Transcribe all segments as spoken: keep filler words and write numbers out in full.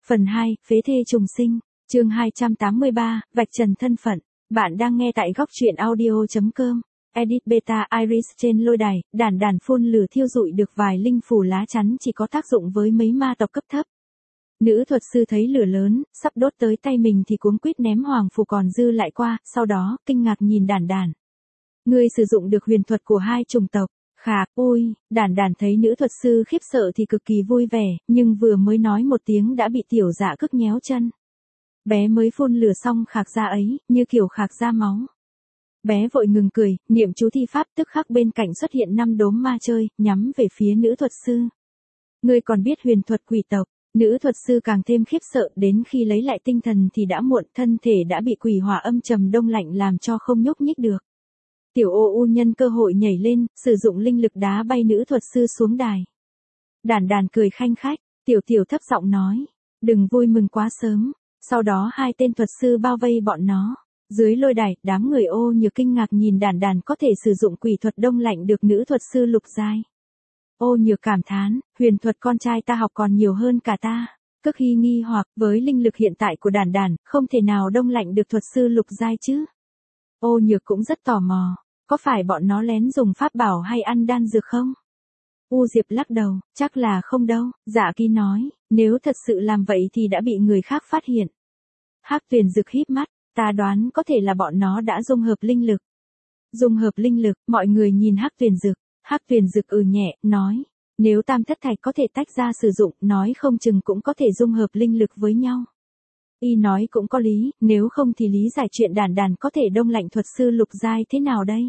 Phần hai, phế thê trùng sinh. Chương hai trăm tám mươi ba, vạch trần thân phận. Bạn đang nghe tại góc truyện audio chấm com. Edit beta Iris trên lôi đài, đàn đàn phun lửa thiêu rụi được vài linh phủ lá chắn chỉ có tác dụng với mấy ma tộc cấp thấp. Nữ thuật sư thấy lửa lớn, sắp đốt tới tay mình thì cuống quýt ném hoàng phù còn dư lại qua, sau đó, kinh ngạc nhìn đàn đàn. Ngươi sử dụng được huyền thuật của hai chủng tộc. Khà, ôi, đàn đàn thấy nữ thuật sư khiếp sợ thì cực kỳ vui vẻ, nhưng vừa mới nói một tiếng đã bị tiểu dạ cức nhéo chân. Bé mới phun lửa xong khạc ra ấy, như kiểu khạc ra máu. Bé vội ngừng cười, niệm chú thi pháp tức khắc bên cạnh xuất hiện năm đốm ma chơi, nhắm về phía nữ thuật sư. Ngươi còn biết huyền thuật quỷ tộc, nữ thuật sư càng thêm khiếp sợ, đến khi lấy lại tinh thần thì đã muộn, thân thể đã bị quỷ hỏa âm trầm đông lạnh làm cho không nhúc nhích được. Tiểu ô u nhân cơ hội nhảy lên, sử dụng linh lực đá bay nữ thuật sư xuống đài. Đàn đàn cười khanh khách, tiểu tiểu thấp giọng nói, đừng vui mừng quá sớm. Sau đó hai tên thuật sư bao vây bọn nó. Dưới lôi đài, đám người ô nhược kinh ngạc nhìn đàn đàn có thể sử dụng quỷ thuật đông lạnh được nữ thuật sư lục giai. Ô nhược cảm thán, huyền thuật con trai ta học còn nhiều hơn cả ta. Cức hy nghi hoặc với linh lực hiện tại của đàn đàn, không thể nào đông lạnh được thuật sư lục giai chứ. Ô nhược cũng rất tò mò, có phải bọn nó lén dùng pháp bảo hay ăn đan dược không? U Diệp lắc đầu, chắc là không đâu. Dạ Kỳ nói, nếu thật sự làm vậy thì đã bị người khác phát hiện. Hắc Tuyền Dực híp mắt, ta đoán có thể là bọn nó đã dung hợp linh lực. Dung hợp linh lực, mọi người nhìn Hắc Tuyền Dực. Hắc Tuyền Dực ừ nhẹ, nói, nếu tam thất thạch có thể tách ra sử dụng, nói không chừng cũng có thể dung hợp linh lực với nhau. Y nói cũng có lý, nếu không thì lý giải chuyện đàn đàn có thể đông lạnh thuật sư lục giai thế nào đây?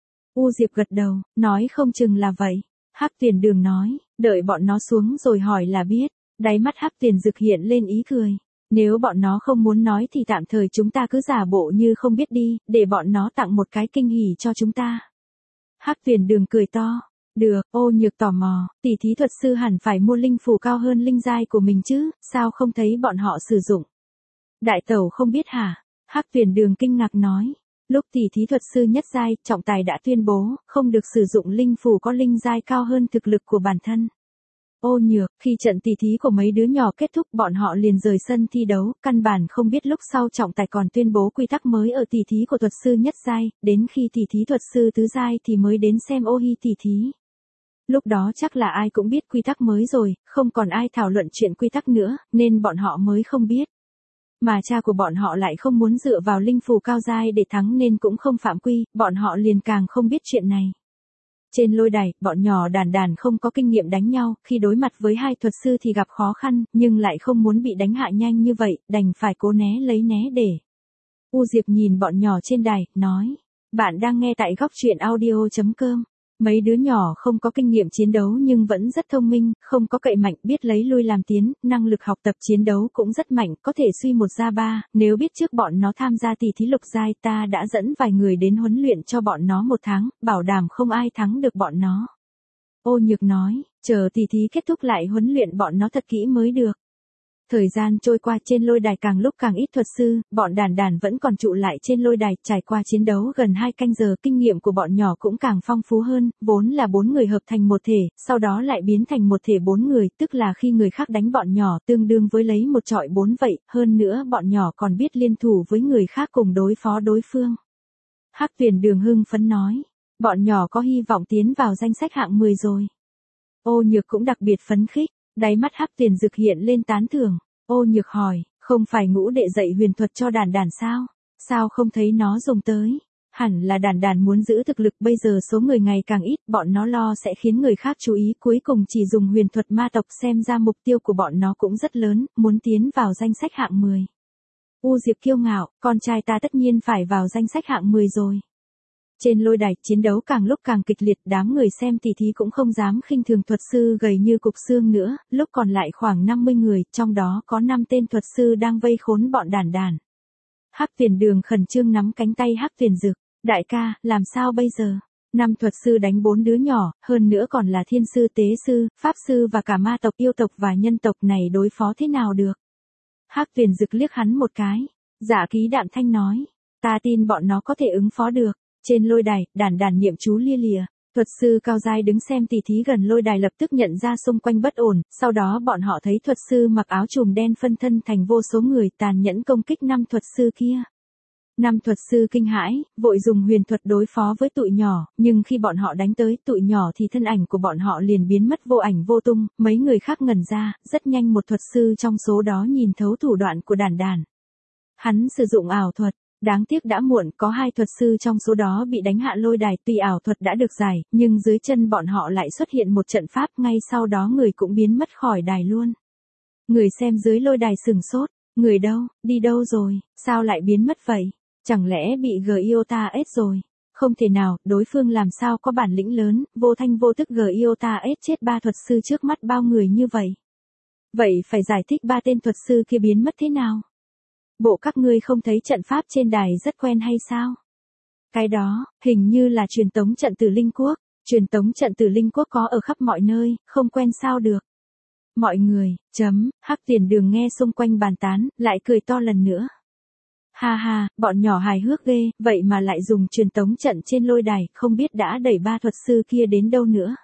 U Diệp gật đầu, nói không chừng là vậy. Hắc Tuyền Đường nói, đợi bọn nó xuống rồi hỏi là biết. Đáy mắt Hắc Tuyền Dực hiện lên ý cười. Nếu bọn nó không muốn nói thì tạm thời chúng ta cứ giả bộ như không biết đi, để bọn nó tặng một cái kinh hỉ cho chúng ta. Hắc Tuyền Đường cười to. Được, ô nhược tò mò, tỷ thí thuật sư hẳn phải mua linh phù cao hơn linh giai của mình chứ, sao không thấy bọn họ sử dụng? Đại tẩu không biết hả? Hắc Tuyền Đường kinh ngạc nói. Lúc tỷ thí thuật sư nhất giai, trọng tài đã tuyên bố, không được sử dụng linh phù có linh giai cao hơn thực lực của bản thân. Ô nhược, khi trận tỷ thí của mấy đứa nhỏ kết thúc bọn họ liền rời sân thi đấu, căn bản không biết lúc sau trọng tài còn tuyên bố quy tắc mới ở tỷ thí của thuật sư nhất giai, đến khi tỷ thí thuật sư tứ giai thì mới đến xem ô hi tỷ thí. Lúc đó chắc là ai cũng biết quy tắc mới rồi, không còn ai thảo luận chuyện quy tắc nữa, nên bọn họ mới không biết. Mà cha của bọn họ lại không muốn dựa vào linh phù cao giai để thắng nên cũng không phạm quy, bọn họ liền càng không biết chuyện này. Trên lôi đài, bọn nhỏ đàn đàn không có kinh nghiệm đánh nhau, khi đối mặt với hai thuật sư thì gặp khó khăn, nhưng lại không muốn bị đánh hạ nhanh như vậy, đành phải cố né lấy né để. U Diệp nhìn bọn nhỏ trên đài, nói, bạn đang nghe tại góc truyện audio chấm com. Mấy đứa nhỏ không có kinh nghiệm chiến đấu nhưng vẫn rất thông minh, không có cậy mạnh, biết lấy lui làm tiến, năng lực học tập chiến đấu cũng rất mạnh, có thể suy một ra ba, nếu biết trước bọn nó tham gia tỷ thí lục giai ta đã dẫn vài người đến huấn luyện cho bọn nó một tháng, bảo đảm không ai thắng được bọn nó. Ô nhược nói, chờ tỷ thí kết thúc lại huấn luyện bọn nó thật kỹ mới được. Thời gian trôi qua trên lôi đài càng lúc càng ít thuật sư, bọn đàn đàn vẫn còn trụ lại trên lôi đài, trải qua chiến đấu gần hai canh giờ, kinh nghiệm của bọn nhỏ cũng càng phong phú hơn, vốn là bốn người hợp thành một thể, sau đó lại biến thành một thể bốn người, tức là khi người khác đánh bọn nhỏ tương đương với lấy một trọi bốn vậy, hơn nữa bọn nhỏ còn biết liên thủ với người khác cùng đối phó đối phương. Hắc Tuyền Đường hưng phấn nói, bọn nhỏ có hy vọng tiến vào danh sách hạng mười rồi. Ô nhược cũng đặc biệt phấn khích. Đáy mắt Hắc Tuyền Dực hiện lên tán thưởng. Ô nhược hỏi, không phải ngũ đệ dạy huyền thuật cho đàn đàn sao? Sao không thấy nó dùng tới? Hẳn là đàn đàn muốn giữ thực lực, bây giờ số người ngày càng ít, bọn nó lo sẽ khiến người khác chú ý, cuối cùng chỉ dùng huyền thuật ma tộc, xem ra mục tiêu của bọn nó cũng rất lớn, muốn tiến vào danh sách hạng mười. U Diệp kiêu ngạo, con trai ta tất nhiên phải vào danh sách hạng mười rồi. Trên lôi đài, chiến đấu càng lúc càng kịch liệt, đám người xem tỷ thí cũng không dám khinh thường thuật sư gầy như cục xương nữa, lúc còn lại khoảng năm mươi người, trong đó có năm tên thuật sư đang vây khốn bọn đàn đàn. Hắc Tuyền Đường khẩn trương nắm cánh tay Hắc Tuyền Dực, đại ca, làm sao bây giờ? Năm thuật sư đánh bốn đứa nhỏ, hơn nữa còn là thiên sư, tế sư, pháp sư và cả ma tộc, yêu tộc và nhân tộc này đối phó thế nào được? Hắc Tuyền Dực liếc hắn một cái, Dạ Ký đạm thanh nói, ta tin bọn nó có thể ứng phó được. Trên lôi đài, đàn đàn niệm chú lia lìa. Thuật sư cao giai đứng xem tỉ thí gần lôi đài lập tức nhận ra xung quanh bất ổn, sau đó bọn họ thấy thuật sư mặc áo trùm đen phân thân thành vô số người tàn nhẫn công kích năm thuật sư kia. Năm thuật sư kinh hãi, vội dùng huyền thuật đối phó với tụi nhỏ, nhưng khi bọn họ đánh tới tụi nhỏ thì thân ảnh của bọn họ liền biến mất vô ảnh vô tung, mấy người khác ngẩn ra, rất nhanh một thuật sư trong số đó nhìn thấu thủ đoạn của Đản Đản. Hắn sử dụng ảo thuật, đáng tiếc đã muộn, có hai thuật sư trong số đó bị đánh hạ lôi đài, tuy ảo thuật đã được giải, nhưng dưới chân bọn họ lại xuất hiện một trận pháp, ngay sau đó người cũng biến mất khỏi đài luôn. Người xem dưới lôi đài sừng sốt, người đâu, đi đâu rồi, sao lại biến mất vậy? Chẳng lẽ bị Giota ết rồi? Không thể nào, đối phương làm sao có bản lĩnh lớn, vô thanh vô tức Giota ết chết ba thuật sư trước mắt bao người như vậy. Vậy phải giải thích ba tên thuật sư kia biến mất thế nào? Bộ các ngươi không thấy trận pháp trên đài rất quen hay sao? Cái đó, hình như là truyền tống trận từ Linh Quốc. Truyền tống trận từ Linh Quốc có ở khắp mọi nơi, không quen sao được. Mọi người, chấm, Hắc Tiền Đường nghe xung quanh bàn tán, lại cười to lần nữa. Ha ha, bọn nhỏ hài hước ghê, vậy mà lại dùng truyền tống trận trên lôi đài, không biết đã đẩy ba thuật sư kia đến đâu nữa.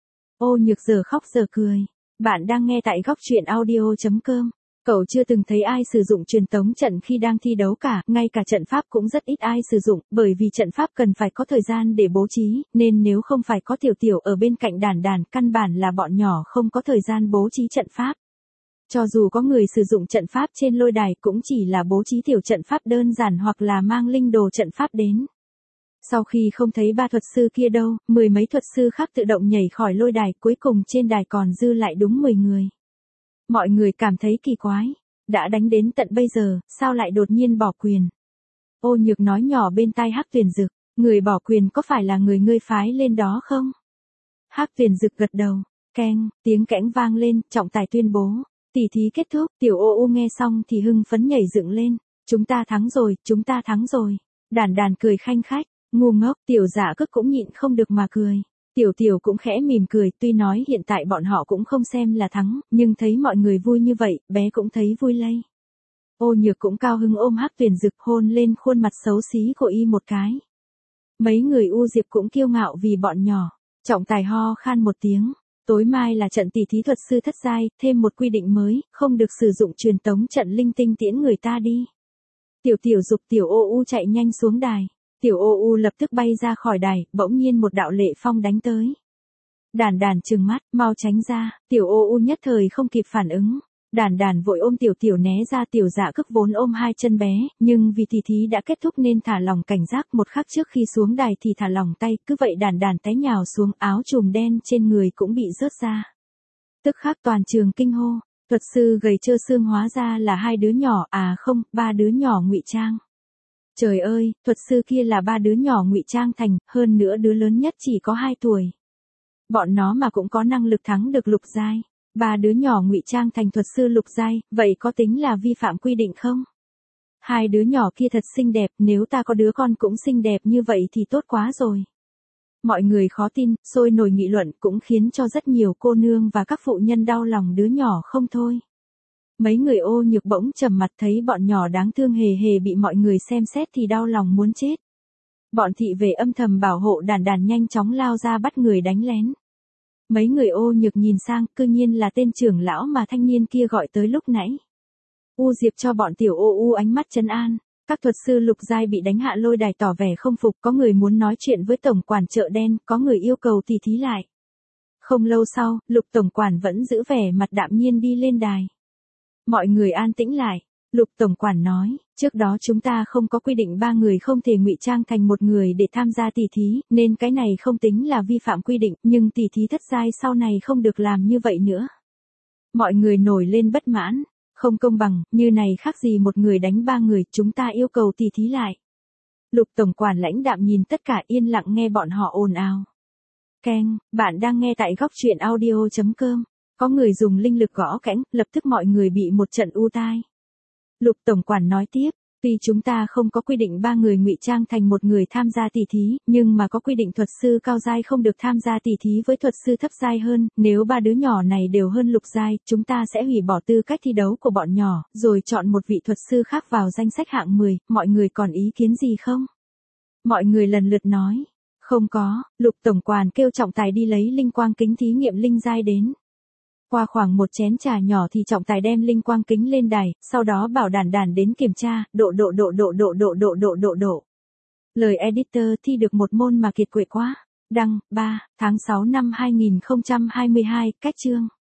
Ô Nhược giờ khóc giờ cười. Bạn đang nghe tại góc truyện audio chấm com. Cậu chưa từng thấy ai sử dụng truyền tống trận khi đang thi đấu cả, ngay cả trận pháp cũng rất ít ai sử dụng, bởi vì trận pháp cần phải có thời gian để bố trí, nên nếu không phải có Tiểu Tiểu ở bên cạnh Đản Đản, căn bản là bọn nhỏ không có thời gian bố trí trận pháp. Cho dù có người sử dụng trận pháp trên lôi đài cũng chỉ là bố trí tiểu trận pháp đơn giản hoặc là mang linh đồ trận pháp đến. Sau khi không thấy ba thuật sư kia đâu, mười mấy thuật sư khác tự động nhảy khỏi lôi đài, cuối cùng trên đài còn dư lại đúng mười người. Mọi người cảm thấy kỳ quái, đã đánh đến tận bây giờ, sao lại đột nhiên bỏ quyền? Ô Nhược nói nhỏ bên tai Hắc Tuyền Dực, người bỏ quyền có phải là người ngươi phái lên đó không? Hắc Tuyền Dực gật đầu, keng, tiếng kẽng vang lên, trọng tài tuyên bố. Tỷ thí kết thúc, Tiểu Ô U nghe xong thì hưng phấn nhảy dựng lên. Chúng ta thắng rồi, chúng ta thắng rồi. Đản Đản cười khanh khách, ngu ngốc, Tiểu Dạ Cức cũng nhịn không được mà cười. Tiểu Tiểu cũng khẽ mỉm cười, tuy nói hiện tại bọn họ cũng không xem là thắng, nhưng thấy mọi người vui như vậy, bé cũng thấy vui lây. Ô Nhược cũng cao hứng ôm Hắc Tuyền Dực hôn lên khuôn mặt xấu xí của y một cái. Mấy người U Diệp cũng kiêu ngạo vì bọn nhỏ. Trọng tài ho khan một tiếng. Tối mai là trận tỷ thí thuật sư thất giai, thêm một quy định mới, không được sử dụng truyền tống trận linh tinh tiễn người ta đi. Tiểu Tiểu giục Tiểu Ô U chạy nhanh xuống đài. Tiểu Ô U lập tức bay ra khỏi đài, bỗng nhiên một đạo lệ phong đánh tới. Đản Đản trừng mắt, mau tránh ra, Tiểu Ô U nhất thời không kịp phản ứng. Đản Đản vội ôm Tiểu Tiểu né ra, Tiểu Dạ Cức vốn ôm hai chân bé, nhưng vì tỷ thí đã kết thúc nên thả lỏng cảnh giác, một khắc trước khi xuống đài thì thả lỏng tay, cứ vậy Đản Đản té nhào xuống, áo trùm đen trên người cũng bị rớt ra. Tức khắc toàn trường kinh hô, thuật sư gầy trơ xương hóa ra là hai đứa nhỏ, à không, ba đứa nhỏ ngụy trang. Trời ơi, thuật sư kia là ba đứa nhỏ ngụy trang thành, hơn nữa đứa lớn nhất chỉ có hai tuổi. Bọn nó mà cũng có năng lực thắng được lục giai. Ba đứa nhỏ ngụy trang thành thuật sư lục giai, vậy có tính là vi phạm quy định không? Hai đứa nhỏ kia thật xinh đẹp, nếu ta có đứa con cũng xinh đẹp như vậy thì tốt quá rồi. Mọi người khó tin, sôi nổi nghị luận cũng khiến cho rất nhiều cô nương và các phụ nhân đau lòng đứa nhỏ không thôi. Mấy người Ô Nhược bỗng trầm mặt thấy bọn nhỏ đáng thương hề hề bị mọi người xem xét thì đau lòng muốn chết. Bọn thị vệ âm thầm bảo hộ Đản Đản nhanh chóng lao ra bắt người đánh lén. Mấy người Ô Nhược nhìn sang, cư nhiên là tên trưởng lão mà thanh niên kia gọi tới lúc nãy. U Diệp cho bọn Tiểu Ô U ánh mắt trấn an. Các thuật sư lục giai bị đánh hạ lôi đài tỏ vẻ không phục, có người muốn nói chuyện với tổng quản chợ đen, có người yêu cầu tỉ thí lại. Không lâu sau, Lục tổng quản vẫn giữ vẻ mặt đạm nhiên đi lên đài. Mọi người an tĩnh lại. Lục tổng quản nói, trước đó chúng ta không có quy định ba người không thể ngụy trang thành một người để tham gia tỷ thí, nên cái này không tính là vi phạm quy định, nhưng tỷ thí thất giai sau này không được làm như vậy nữa. Mọi người nổi lên bất mãn, không công bằng, như này khác gì một người đánh ba người, chúng ta yêu cầu tỷ thí lại. Lục tổng quản lãnh đạm nhìn tất cả yên lặng nghe bọn họ ồn ào. Keng, bạn đang nghe tại góc truyện audio chấm com. Có người dùng linh lực gõ kẽng, lập tức mọi người bị một trận u tai. Lục tổng quản nói tiếp, vì chúng ta không có quy định ba người ngụy trang thành một người tham gia tỷ thí, nhưng mà có quy định thuật sư cao giai không được tham gia tỷ thí với thuật sư thấp giai hơn, nếu ba đứa nhỏ này đều hơn lục giai, chúng ta sẽ hủy bỏ tư cách thi đấu của bọn nhỏ, rồi chọn một vị thuật sư khác vào danh sách hạng mười, mọi người còn ý kiến gì không? Mọi người lần lượt nói, Không có, Lục tổng quản kêu trọng tài đi lấy linh quang kính thí nghiệm linh giai đến. Qua khoảng một chén trà nhỏ thì trọng tài đem linh quang kính lên đài, sau đó bảo đàn đàn đến kiểm tra, độ độ độ độ độ độ độ độ độ độ. Lời editor thi được một môn mà kiệt quệ quá. Đăng, ba, tháng sáu năm hai nghìn không trăm hai mươi hai, cách chương.